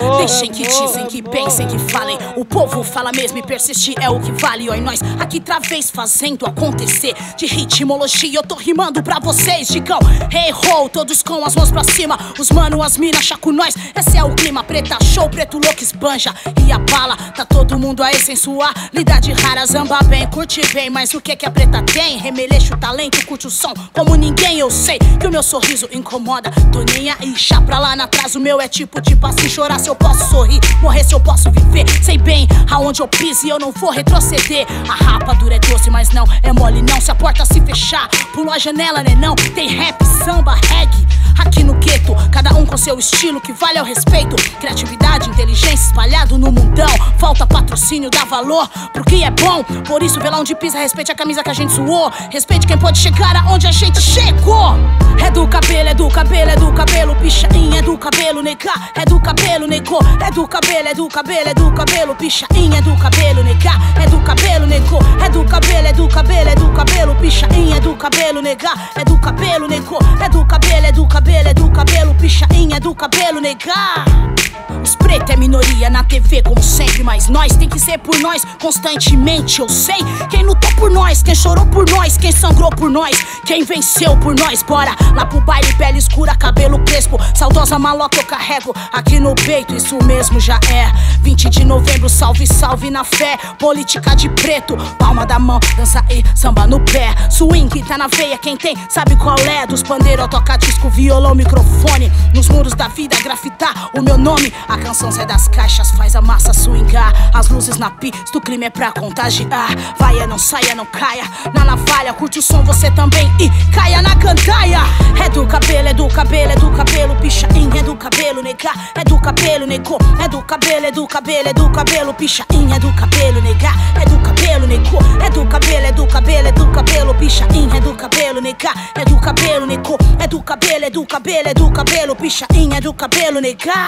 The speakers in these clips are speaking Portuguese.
Deixem que dizem, que pensem, que falem. O povo fala mesmo e persistir é o que vale. Ó, e nós aqui travês fazendo acontecer. De ritmologia eu tô rimando pra vocês. Digam, hey ho, todos com as mãos pra cima. Os mano, as mina, com nós. Esse é o clima, preta show, preto louco esbanja. E a bala, tá todo mundo aí sem sensualidade rara. Zamba bem, curte bem, mas o que que a preta tem? Remelexa o talento, curte o som como ninguém. Eu sei que o meu sorriso incomoda. Tô nem aí, chá pra lá na trás. O meu é tipo de passe, chorar se eu posso sorrir, morrer se eu posso viver. Sei bem aonde eu piso e eu não vou retroceder. A rapadura é doce, mas não é mole não. Se a porta se fechar, pulo a janela, né não? Tem rap, samba, reggae aqui no gueto, cada um com seu estilo que vale ao respeito. Criatividade, inteligência espalhado no mundão. Falta patrocínio, dá valor pro que é bom. Por isso, vê lá onde pisa, respeite a camisa que a gente suou. Respeite quem pode chegar aonde a gente chegou. É do cabelo, é do cabelo, é do cabelo, pichain, é do cabelo, nega, é do cabelo, negou. É do cabelo, é do cabelo, é do cabelo, pichain, é do cabelo, nega, é do cabelo, negou. É do cabelo, é do cabelo, é do cabelo, pichain, é do cabelo, nega, é do cabelo, negou. É do cabelo, é do cabelo, é do cabelo, pichain, é do cabelo, nega. Os pretos é minoria na TV como sempre, mas nós tem que ser por nós constantemente. Eu sei quem lutou por nós, quem chorou por nós, quem sangrou por nós, quem venceu por nós. Bora lá pro baile, pele escura, cabelo crespo, saudosa maloca eu carrego aqui no peito, isso mesmo já é 20 de novembro, salve, salve na fé. Política de preto, palma da mão, dança e samba no pé. Swing tá na veia, quem tem sabe qual é. Dos pandeiros, toca disco, violão, microfone. Nos muros da vida, grafitar o meu nome. A canção sai das caixas, faz a massa swingar. As luzes na pista, o clima é pra contagiar. Vaia, não saia, não caia na navalha. Curte o som, você também e caia na gandaia. É do cabelo, é do cabelo, é do cabelo, pichain, é do cabelo, nega, é do cabelo, negou. É do cabelo, é do cabelo, é do cabelo, pichain, é do cabelo, nega, é do cabelo, negou. É do cabelo, é do cabelo, é do cabelo, pichain, é do cabelo, nega, é do cabelo, negou. É do cabelo, é do cabelo, é do cabelo, pichain, é do cabelo, nega.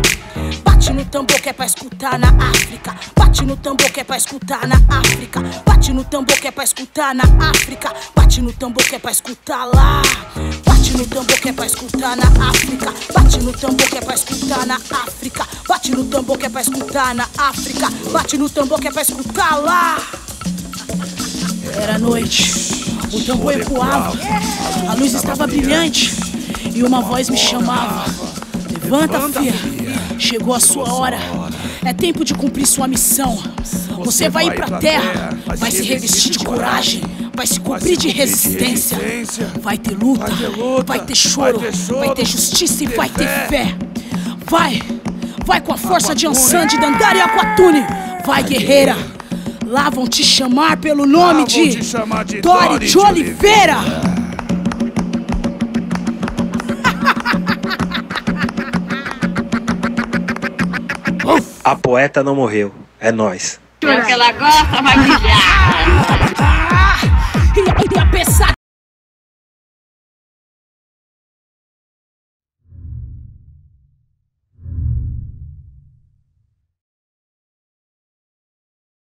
Bate no tambor que é pra escutar na África. Bate no tambor que é pra escutar na África. Bate no tambor que é pra escutar na África. Bate no tambor que é pra escutar lá. Bate no tambor que é pra escutar na África. Bate no tambor que é pra escutar na África. Bate no tambor que é pra escutar na África. Bate no tambor que é pra escutar lá. Era noite, o tambor ecoava, a luz estava brilhante e uma voz me chamava. Levanta, filha, chegou a sua hora. É tempo de cumprir sua missão. Você vai ir pra terra, vai se revestir de coragem, vai se cobrir de resistência. Vai ter luta, vai ter choro, vai ter justiça e vai ter fé. Vai com a força de Ansan, de Dandara e Aquatune. Vai, guerreira, lá vão te chamar pelo nome de Dori de Oliveira. A poeta não morreu, é nós. O que ela gosta vai brilhar. E a pesada